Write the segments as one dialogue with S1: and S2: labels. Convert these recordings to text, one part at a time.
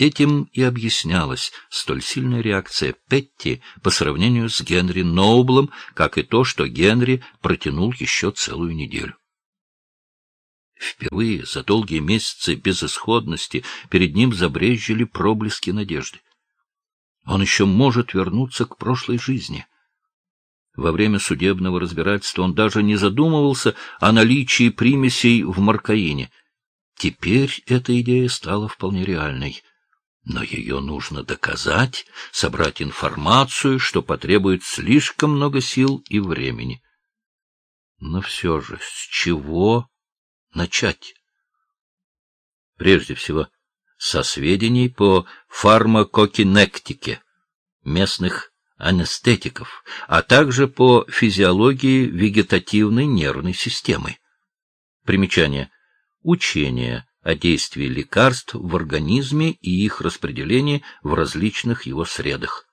S1: Этим и объяснялась столь сильная реакция Петти по сравнению с Генри Ноублом, как и то, что Генри протянул еще целую неделю. Впервые за долгие месяцы безысходности перед ним забрезжили проблески надежды. Он еще может вернуться к прошлой жизни. Во время судебного разбирательства он даже не задумывался о наличии примесей в маркаине. Теперь эта идея стала вполне реальной. Но ее нужно доказать, собрать информацию, что потребует слишком много сил и времени. Но все же, с чего начать? Прежде всего, со сведений по фармакокинектике местных анестетиков, а также по физиологии вегетативной нервной системы. Примечание. Учение о действии лекарств в организме и их распределении в различных его средах.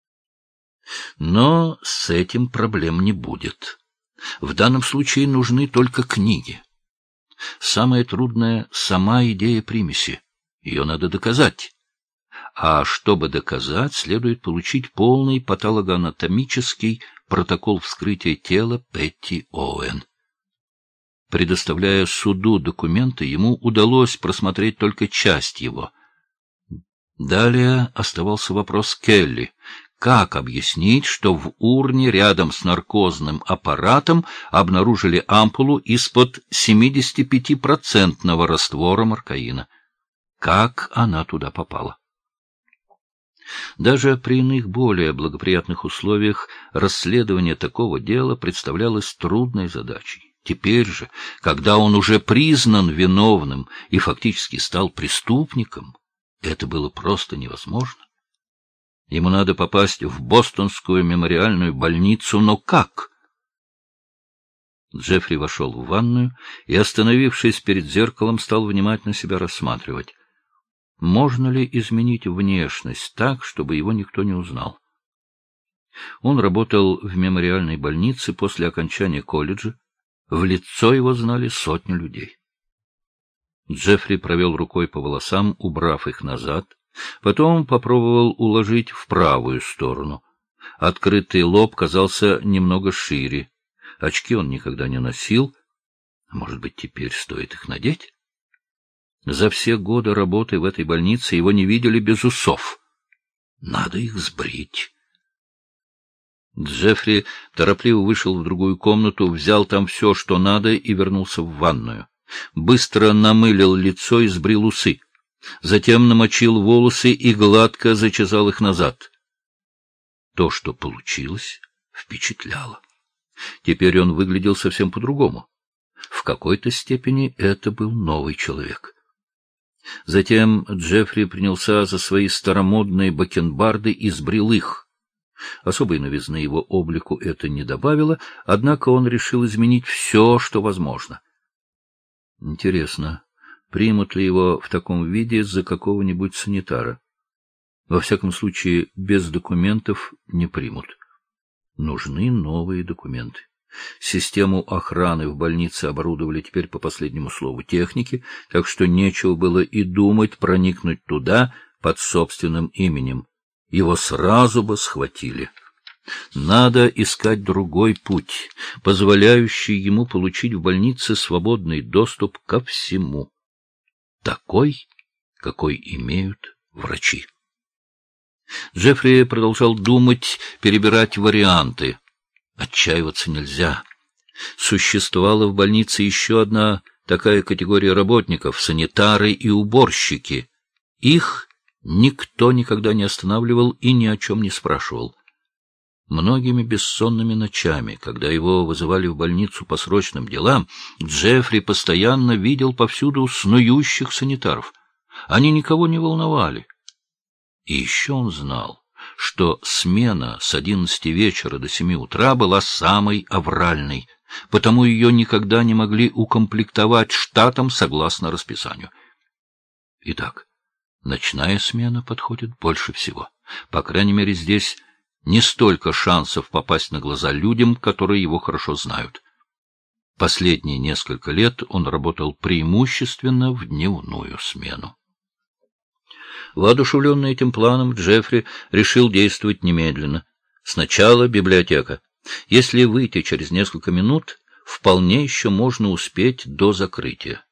S1: Но с этим проблем не будет. В данном случае нужны только книги. Самое трудное — сама идея примеси. Ее надо доказать. А чтобы доказать, следует получить полный патологоанатомический протокол вскрытия тела Петти Оуэн. Предоставляя суду документы, ему удалось просмотреть только часть его. Далее оставался вопрос Келли. Как объяснить, что в урне рядом с наркозным аппаратом обнаружили ампулу из-под 75% раствора маркаина? Как она туда попала? Даже при иных более благоприятных условиях расследование такого дела представлялось трудной задачей. Теперь же, когда он уже признан виновным и фактически стал преступником, это было просто невозможно. Ему надо попасть в Бостонскую мемориальную больницу, но как? Джеффри вошел в ванную и, остановившись перед зеркалом, стал внимательно себя рассматривать. Можно ли изменить внешность так, чтобы его никто не узнал? Он работал в мемориальной больнице после окончания колледжа. В лицо его знали сотни людей. Джеффри провел рукой по волосам, убрав их назад, потом попробовал уложить в правую сторону. Открытый лоб казался немного шире. Очки он никогда не носил. Может быть, теперь стоит их надеть? За все годы работы в этой больнице его не видели без усов. Надо их сбрить. Джеффри торопливо вышел в другую комнату, взял там все, что надо, и вернулся в ванную. Быстро намылил лицо и сбрил усы. Затем намочил волосы и гладко зачесал их назад. То, что получилось, впечатляло. Теперь он выглядел совсем по-другому. В какой-то степени это был новый человек. Затем Джеффри принялся за свои старомодные бакенбарды и сбрил их. Особой новизны его облику это не добавило, однако он решил изменить все, что возможно. Интересно, примут ли его в таком виде за какого-нибудь санитара? Во всяком случае, без документов не примут. Нужны новые документы. Систему охраны в больнице оборудовали теперь по последнему слову техники, так что нечего было и думать проникнуть туда под собственным именем. Его сразу бы схватили. Надо искать другой путь, позволяющий ему получить в больнице свободный доступ ко всему. Такой, какой имеют врачи. Джеффри продолжал думать, перебирать варианты. Отчаиваться нельзя. Существовала в больнице еще одна такая категория работников — санитары и уборщики. Их никто никогда не останавливал и ни о чем не спрашивал. Многими бессонными ночами, когда его вызывали в больницу по срочным делам, Джеффри постоянно видел повсюду снующих санитаров. Они никого не волновали. И еще он знал, что смена с 11 вечера до 7 утра была самой авральной, потому ее никогда не могли укомплектовать штатом согласно расписанию. Итак, ночная смена подходит больше всего. По крайней мере, здесь не столько шансов попасть на глаза людям, которые его хорошо знают. Последние несколько лет он работал преимущественно в дневную смену. Воодушевленный этим планом, Джеффри решил действовать немедленно. Сначала библиотека. Если выйти через несколько минут, вполне еще можно успеть до закрытия.